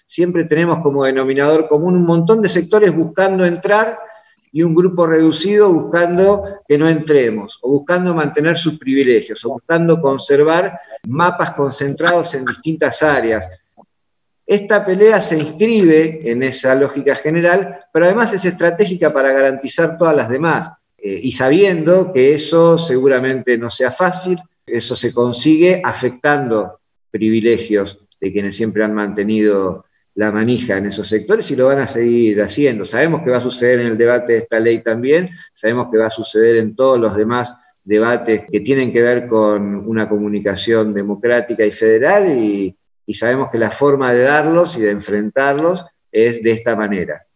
siempre tenemos como denominador común un montón de sectores buscando entrar y un grupo reducido buscando que no entremos, o buscando mantener sus privilegios, o buscando conservar mapas concentrados en distintas áreas. Esta pelea se inscribe en esa lógica general, pero además es estratégica para garantizar todas las demás, y sabiendo que eso seguramente no sea fácil, eso se consigue afectando privilegios de quienes siempre han mantenido la manija en esos sectores y lo van a seguir haciendo. Sabemos que va a suceder en el debate de esta ley también, sabemos que va a suceder en todos los demás debates que tienen que ver con una comunicación democrática y federal y sabemos que la forma de darlos y de enfrentarlos es de esta manera.